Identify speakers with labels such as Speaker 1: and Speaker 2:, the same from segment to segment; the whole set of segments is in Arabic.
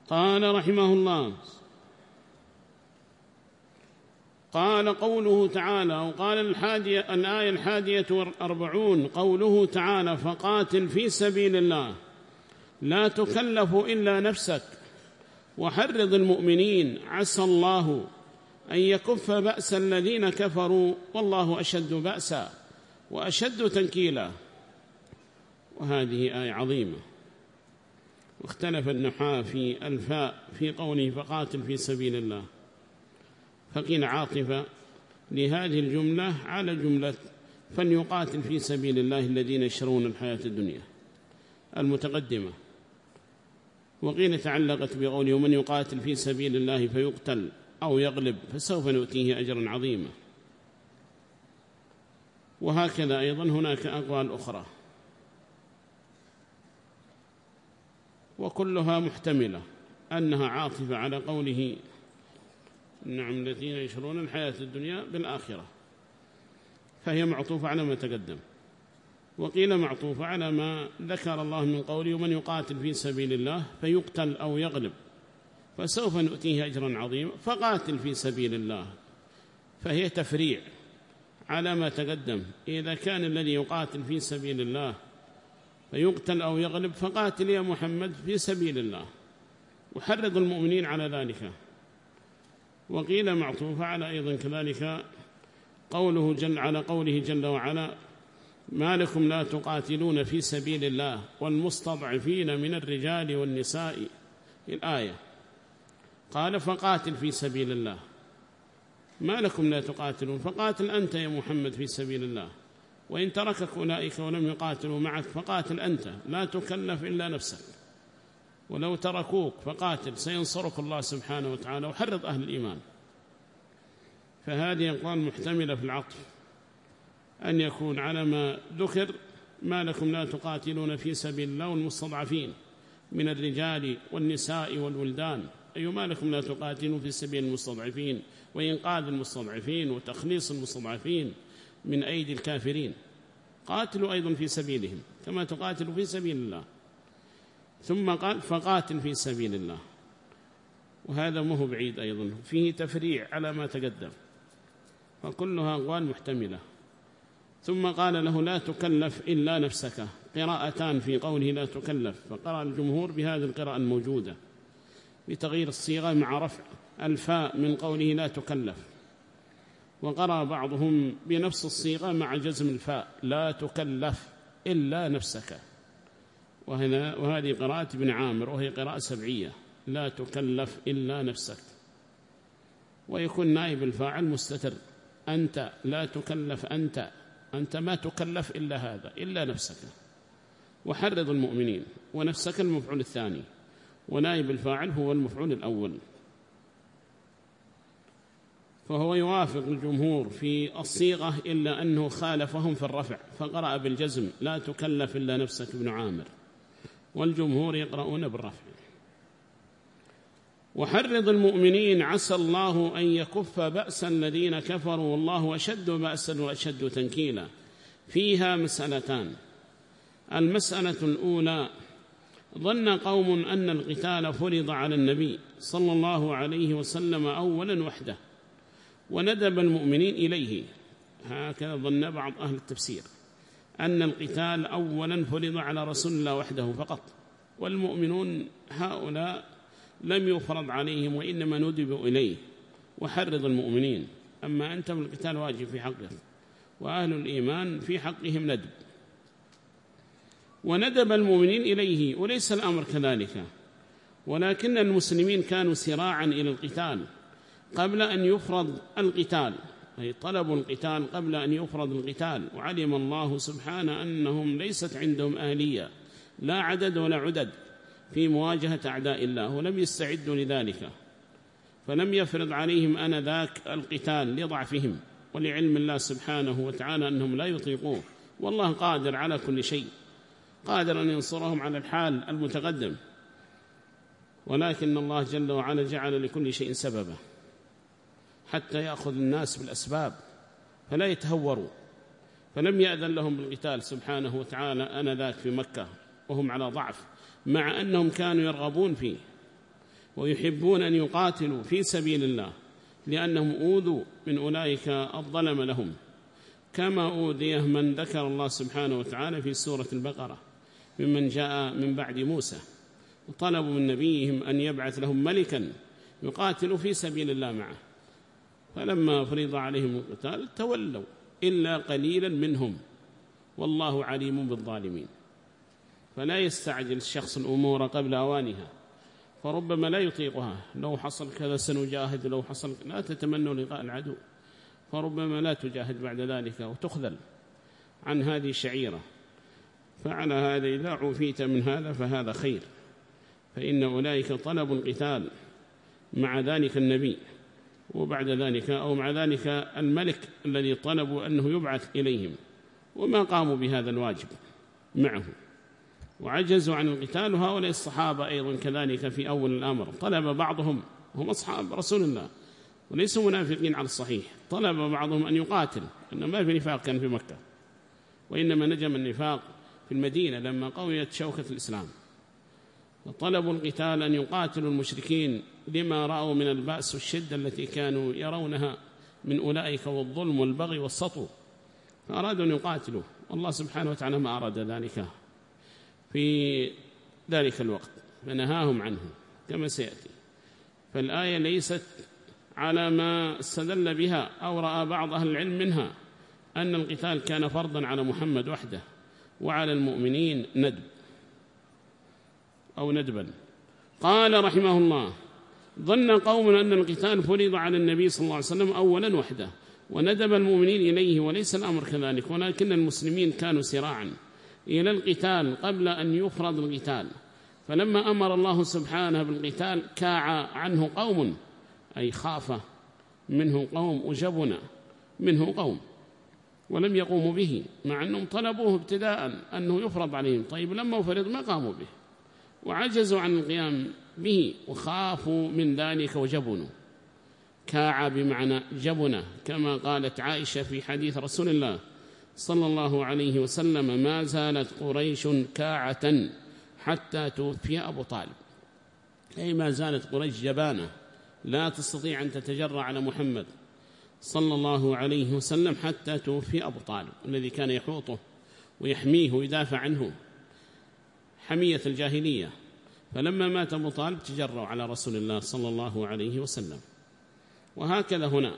Speaker 1: قال رحمه الله: قال قوله تعالى، وقال الآية 41 قوله تعالى: فقاتل في سبيل الله لا تكلف إلا نفسك وحرض المؤمنين عسى الله أن يكف بأس الذين كفروا والله أشد بأسا وأشد تنكيلا. وهذه آية عظيمة. واختلف النحاة في الفاء في قوله فقاتل في سبيل الله، فقيل عاطفة لهذه الجملة على جملة فليقاتل في سبيل الله الذين يشرون الحياة الدنيا المتقدمة، وقيل تعلقت بقوله ومن يقاتل في سبيل الله فيقتل أو يغلب فسوف نؤتيه أجرا عظيما. وهكذا أيضا هناك أقوال أخرى وكلها محتملة أنها عاطفة على قوله نعم الذين يشرون الحياة الدنيا بالآخرة، فهي معطوفة على ما تقدم. وقيل معطوفة على ما ذكر الله من قوله ومن يقاتل في سبيل الله فيقتل أو يغلب فسوف نؤتيه أجرا عظيما. فقاتل في سبيل الله فهي تفريع على ما تقدم. إذا كان الذي يقاتل في سبيل الله فيقتل أو يغلب فقاتل يا محمد في سبيل الله وحرض المؤمنين على ذلك. وقيل معطوفة على أيضا كذلك على قوله جل وعلا ما لكم لا تقاتلون في سبيل الله والمستضعفين من الرجال والنساء الآية. قال فقاتل في سبيل الله، ما لكم لا تقاتلون، فقاتل أنت يا محمد في سبيل الله، وإن تركك أولئك ولم يقاتلوا معك فقاتل أنت، لا تكلف إلا نفسك، ولو تركوك فقاتل سينصرك الله سبحانه وتعالى وحرض أهل الإيمان. فهذه أقوال محتملة في العطف أن يكون على ما ذكر ما لكم لا تقاتلون في سبيل الله والمستضعفين من الرجال والنساء والولدان، أي ما لكم لا تقاتلون في سبيل المستضعفين وإنقاذ المستضعفين وتخليص المستضعفين من أيدي الكافرين. قاتلوا أيضا في سبيلهم كما تقاتلوا في سبيل الله. ثم قال فقاتل في سبيل الله، وهذا ما هو بعيد أيضا فيه تفريع على ما تقدم، فكلها أقوال محتملة. ثم قال له لا تكلف إلا نفسك، قراءتان في قوله لا تكلف، فقرأ الجمهور بهذه القراءة الموجودة بتغيير الصيغة مع رفع الفاء من قوله لا تكلف، وقرأ بعضهم بنفس الصيغة مع جزم الفاء لا تكلف إلا نفسك، وهذه قراءة ابن عامر وهي قراءة سبعية لا تكلف إلا نفسك، ويكون نائب الفاعل مستتر أنت لا تكلف أنت ما تكلف إلا هذا إلا نفسك، وحرض المؤمنين، ونفسك المفعول الثاني ونائب الفاعل هو المفعول الأول. فهو يوافق الجمهور في الصيغة إلا أنه خالفهم في الرفع فقرأ بالجزم لا تكلف إلا نفسك ابن عامر، والجمهور يقرؤون بالرفع. وحرض المؤمنين عسى الله أن يكف بأس الذين كفروا والله أشد بأسا وأشد تنكيلا. فيها مسألتان. المسألة الأولى ظن قوم أن القتال فرض على النبي صلى الله عليه وسلم أولا وحده وندب المؤمنين إليه، هكذا ظن بعض أهل التفسير أن القتال أولا فرض على رسول الله وحده فقط، والمؤمنون هؤلاء لم يفرض عليهم وإنما ندبوا إليه. وحرض المؤمنين، أما أنت القتال واجب في حقهم، وأهل الإيمان في حقهم ندب. وندب المؤمنين إليه، وليس الأمر كذلك، ولكن المسلمين كانوا سراعا إلى القتال قبل أن يفرض القتال، أي طلبوا القتال قبل أن يفرض القتال، وعلم الله سبحانه أنهم ليست عندهم آلية لا عدد ولا عدد في مواجهة أعداء الله، ولم يستعدوا لذلك، فلم يفرض عليهم آنذاك القتال لضعفهم، ولعلم الله سبحانه وتعالى أنهم لا يطيقوه، والله قادر على كل شيء، قادر أن ينصرهم على الحال المتقدم، ولكن الله جل وعلا جعل لكل شيء سببا حتى يأخذ الناس بالأسباب فلا يتهوروا، فلم يأذن لهم بالقتال سبحانه وتعالى آنذاك في مكة وهم على ضعف، مع أنهم كانوا يرغبون فيه، ويحبون أن يقاتلوا في سبيل الله لأنهم أوذوا من أولئك الظلم لهم، كما أوذيه من ذكر الله سبحانه وتعالى في سورة البقرة ممن جاء من بعد موسى وطلبوا من نبيهم أن يبعث لهم ملكا يقاتل في سبيل الله معه، فلما فرض عليهم القتال تولوا إلا قليلا منهم، والله عليم بالظالمين. فلا يستعجل الشخص الأمور قبل أوانها، فربما لا يطيقها، لو حصل كذا سنجاهد، لو حصل لا تتمنوا لقاء العدو، فربما لا تجاهد بعد ذلك وتخذل عن هذه الشعيرة. فعلى هذا إذا عفيت من هذا فهذا خير، فإن أولئك طلبوا القتال مع ذلك النبي وبعد ذلك أو مع ذلك الملك الذي طلبوا أنه يبعث إليهم، وما قاموا بهذا الواجب معه وعجزوا عن القتال. وهؤلاء الصحابة أيضا كذلك في أول الأمر طلب بعضهم، هم أصحاب رسول الله وليسوا منافقين على الصحيح، طلب بعضهم أن يقاتل، أنه ما في نفاق كان في مكة، وإنما نجم النفاق في المدينة لما قويت شوكة الإسلام، وطلبوا القتال أن يقاتلوا المشركين لما رأوا من البأس والشدة التي كانوا يرونها من أولئك والظلم والبغي والسطو، فأرادوا أن يقاتلوا، والله سبحانه وتعالى ما أراد ذلك في ذلك الوقت فنهاهم عنه كما سيأتي. فالآية ليست على ما استدل بها أو رأى بعض أهل العلم منها أن القتال كان فرضا على محمد وحده وعلى المؤمنين ندب أو ندبا. قال رحمه الله: ظن قوم أن القتال فرض على النبي صلى الله عليه وسلم أولا وحده وندب المؤمنين إليه، وليس الأمر كذلك، ولكن المسلمين كانوا سراعا إلى القتال قبل أن يفرض القتال، فلما أمر الله سبحانه بالقتال كاع عنه قوم، أي خاف منه قوم وجبن منه قوم ولم يقوموا به، مع أنهم طلبوه ابتداء أنه يفرض عليهم، طيب لما فرض ما قاموا به وعجزوا عن القيام به وخافوا من ذلك وجبنوا. كاع بمعنى جبنة، كما قالت عائشة في حديث رسول الله صلى الله عليه وسلم: ما زالت قريش كاعة حتى توفي أبو طالب، أي ما زالت قريش جبانة لا تستطيع أن تتجرأ على محمد صلى الله عليه وسلم حتى توفي أبو طالب الذي كان يحوطه ويحميه ويدافع عنه حمية الجاهلية. فلما مات أبو طالب تجرأوا على رسول الله صلى الله عليه وسلم. وهكذا هنا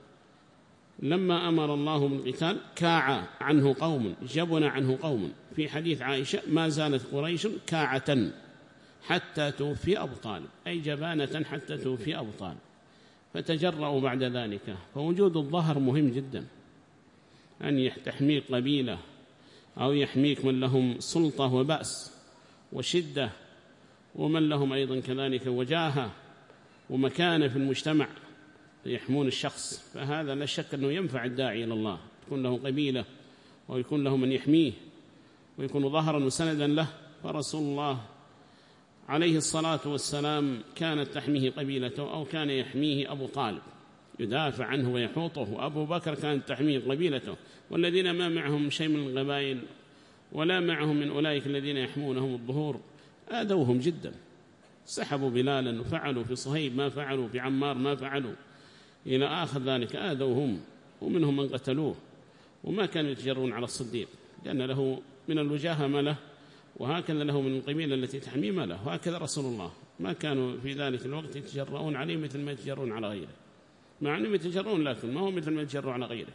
Speaker 1: لما أمر الله بالقتال كاع عنه قوم، جبن عنه قوم، في حديث عائشة: ما زالت قريش كاعة حتى توفي أبو طالب، أي جبانة حتى توفي أبو طالب، فتجرأوا بعد ذلك. فوجود الظهر مهم جدا، أن تحميك قبيلة أو يحميك من لهم سلطة وبأس وشدة، ومن لهم أيضا كذلك وجاهة ومكانة في المجتمع يحمون الشخص، فهذا لا شك أنه ينفع الداعي إلى الله، تكون له قبيلة ويكون له من يحميه ويكون ظهرا وسندا له. فرسول الله عليه الصلاة والسلام كانت تحميه قبيلته أو كان يحميه أبو طالب يدافع عنه ويحوطه، وأبو بكر كانت تحميه قبيلته، والذين ما معهم شيء من القبائل ولا معهم من أولئك الذين يحمونهم الظهور آذوهم جدا، سحبوا بلالا وفعلوا في صهيب ما فعلوا، في عمار ما فعلوا، إلى آخر ذلك آذوهم، ومنهم من قتلوه، وما كانوا يتجرون على الصديق لأن له من الوجاهة ما له، وهكذا له من القبيلة التي تحميه ما له، وهكذا رسول الله ما كانوا في ذلك الوقت يتجرؤون عليه مثل ما يتجرون على غيره، مع أنهم يتجرؤون لكن ما هو مثل ما يتجرؤون على غيره.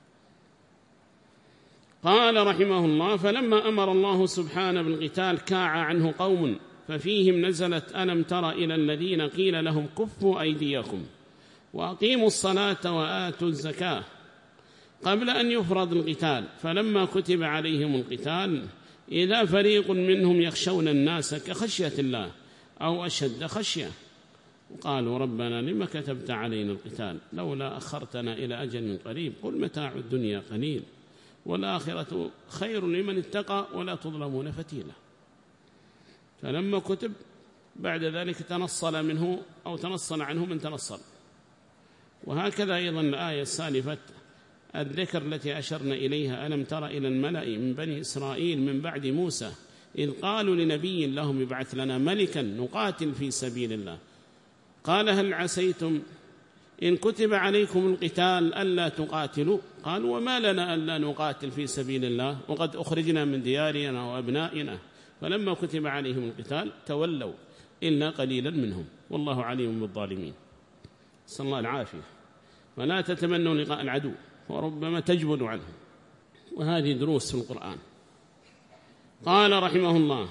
Speaker 1: قال رحمه الله: فلما أمر الله سبحانه بالقتال كاع عنه قوم، ففيهم نزلت: ألم تر إلى الذين قيل لهم كفوا أيديكم وأقيموا الصلاة وآتوا الزكاة قبل أن يفرض القتال، فلما كتب عليهم القتال إذا فريق منهم يخشون الناس كخشية الله أو أشد خشية، وقالوا ربنا لما كتبت علينا القتال لولا أخرتنا إلى أجل قريب، قل متاع الدنيا قليل والآخرة خير لمن اتقى ولا تظلمون فتيلة. فلما كتب بعد ذلك تنصل منه أو تنصل عنه من تنصل. وهكذا أيضا الآية السالفة الذكر التي أشرنا إليها: ألم تر إلى الملأ من بني إسرائيل من بعد موسى إذ قالوا لنبي لهم ابعث لنا ملكا نقاتل في سبيل الله، قال هل عسيتم إن كتب عليكم القتال ألا تقاتلوا؟ قالوا وما لنا ألا نقاتل في سبيل الله وقد أخرجنا من ديارنا وأبنائنا. فلما كتب عليهم القتال تولوا إلا قليلا منهم والله عليم بالظالمين. صلى الله العافية. فلا تتمنوا لقاء العدو وربما تجبنوا عنه. وهذه دروس في القرآن. قال رحمه الله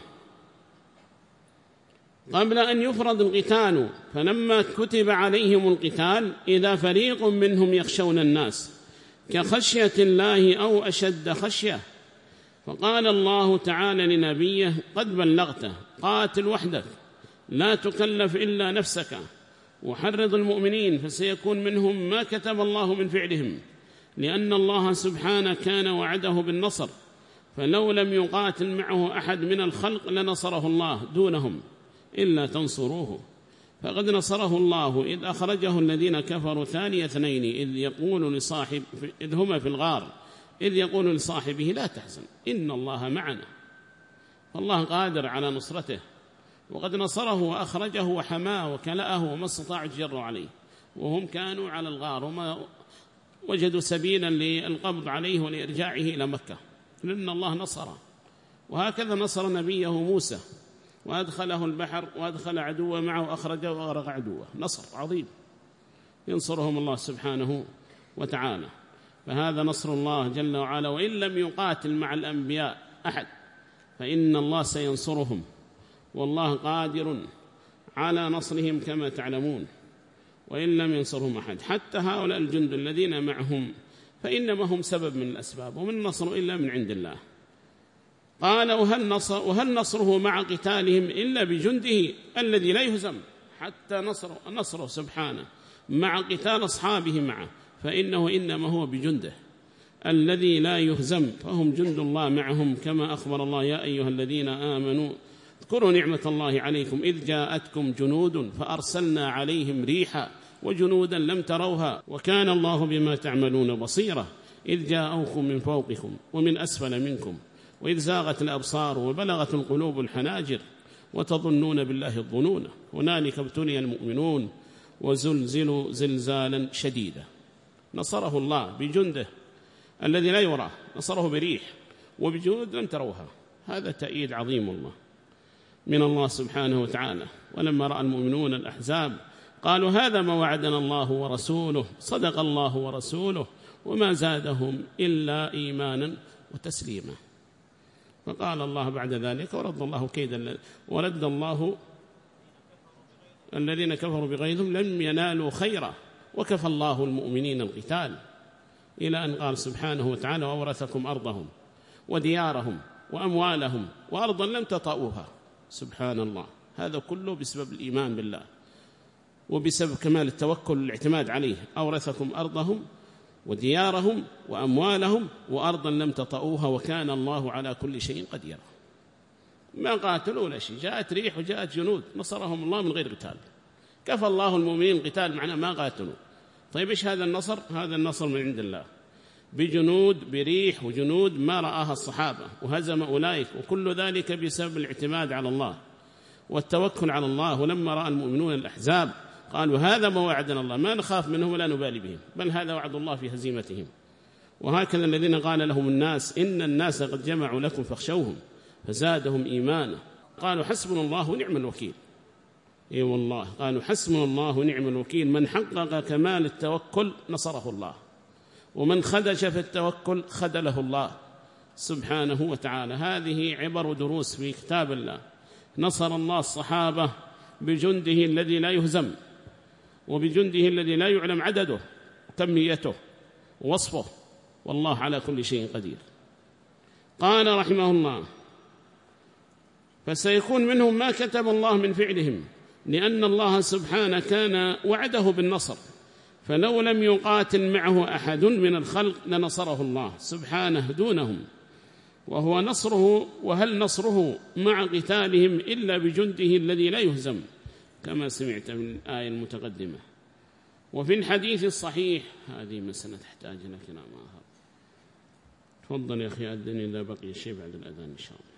Speaker 1: قبل أن يفرض القتال فلما كتب عليهم القتال إذا فريق منهم يخشون الناس كخشية الله أو أشد خشية. فقال الله تعالى لنبيه قد بلغته قاتل وحدك لا تكلف إلا نفسك وحرض المؤمنين فسيكون منهم ما كتب الله من فعلهم لأن الله سبحانه كان وعده بالنصر فلو لم يقاتل معه أحد من الخلق لنصره الله دونهم إلا تنصروه فقد نصره الله إذ أخرجه الذين كفروا ثاني اثنين إذ هما في الغار إذ يقول لصاحبه لا تحزن إن الله معنا. فالله قادر على نصرته وقد نصره وأخرجه وحماه وكلأه وما استطاعوا يجروا عليه وهم كانوا على الغار وما وجدوا سبيلا للقبض عليه ولإرجاعه إلى مكة لأن الله نصره. وهكذا نصر نبيه موسى وأدخله البحر وأدخل عدوه معه وأخرجه وأغرق عدوه. نصر عظيم ينصرهم الله سبحانه وتعالى. فهذا نصر الله جل وعلا وإن لم يقاتل مع الأنبياء أحد فإن الله سينصرهم والله قادر على نصرهم كما تعلمون وإن لم ينصرهم أحد حتى هؤلاء الجند الذين معهم فإنما هم سبب من الأسباب ومن النصر إلا من عند الله. قال وهل نصره مع قتالهم إلا بجنده الذي لا يهزم حتى نصره سبحانه مع قتال أصحابه معه فإنه إنما هو بجنده الذي لا يهزم فهم جند الله معهم كما أخبر الله يا أيها الذين آمنوا اذكروا نعمة الله عليكم إذ جاءتكم جنود فأرسلنا عليهم ريحا وجنودا لم تروها وكان الله بما تعملون بصيرا إذ جاءوكم من فوقكم ومن أسفل منكم وإذ زاغت الأبصار وبلغت القلوب الحناجر وتظنون بالله الظنون هنالك ابتلي المؤمنون وزلزلوا زلزالا شديدا. نصره الله بجنده الذي لا يراه نصره بريح وبجنود لم تروها. هذا تأييد عظيم الله من الله سبحانه وتعالى. ولما رأى المؤمنون الأحزاب قالوا هذا ما وعدنا الله ورسوله صدق الله ورسوله وما زادهم إلا إيمانا وتسليما. فقال الله بعد ذلك ورد الله الذين كفروا بغيظهم لم ينالوا خيرا وكفى الله المؤمنين القتال إلى أن قال سبحانه وتعالى وأورثكم أرضهم وديارهم وأموالهم وأرضا لم تطئوها. سبحان الله. هذا كله بسبب الإيمان بالله وبسبب كمال التوكل والاعتماد عليه. أورثكم أرضهم وديارهم وأموالهم وأرضا لم تطئوها وكان الله على كل شيء قدير. ما قاتلوا ولا شيء جاءت ريح وجاءت جنود نصرهم الله من غير قتال. كفى الله المؤمنين القتال معنا ما قاتلوا. طيب إيش هذا النصر؟ هذا النصر من عند الله بجنود بريح وجنود ما رآها الصحابة وهزم أولئك وكل ذلك بسبب الاعتماد على الله والتوكل على الله. ولما رأى المؤمنون الأحزاب قالوا هذا ما وعدنا الله ما نخاف منهم ولا نبالي بهم بل هذا وعد الله في هزيمتهم. وهكذا الذين قال لهم الناس إن الناس قد جمعوا لكم فاخشوهم فزادهم إيمانا قالوا حسبنا الله ونعم الوكيل. إي والله قالوا حسبنا الله ونعم الوكيل. من حقق كمال التوكل نصره الله ومن خدش في التوكل خذله الله سبحانه وتعالى. هذه عبر ودروس في كتاب الله. نصر الله الصحابة بجنده الذي لا يهزم وبجنده الذي لا يعلم عدده كميته ووصفه والله على كل شيء قدير. قال رحمه الله فسيكون منهم ما كتب الله من فعلهم لأن الله سبحانه كان وعده بالنصر فلو لم يقاتل معه أحد من الخلق لنصره الله سبحانه دونهم وهو نصره. وهل نصره مع قتالهم إلا بجنده الذي لا يهزم كما سمعت من الآية المتقدمة. وفي الحديث الصحيح هذه مسألة تحتاج إلى كلام آخر. تفضل يا أخي أذن إذا بقي شيء بعد الأذان إن شاء الله.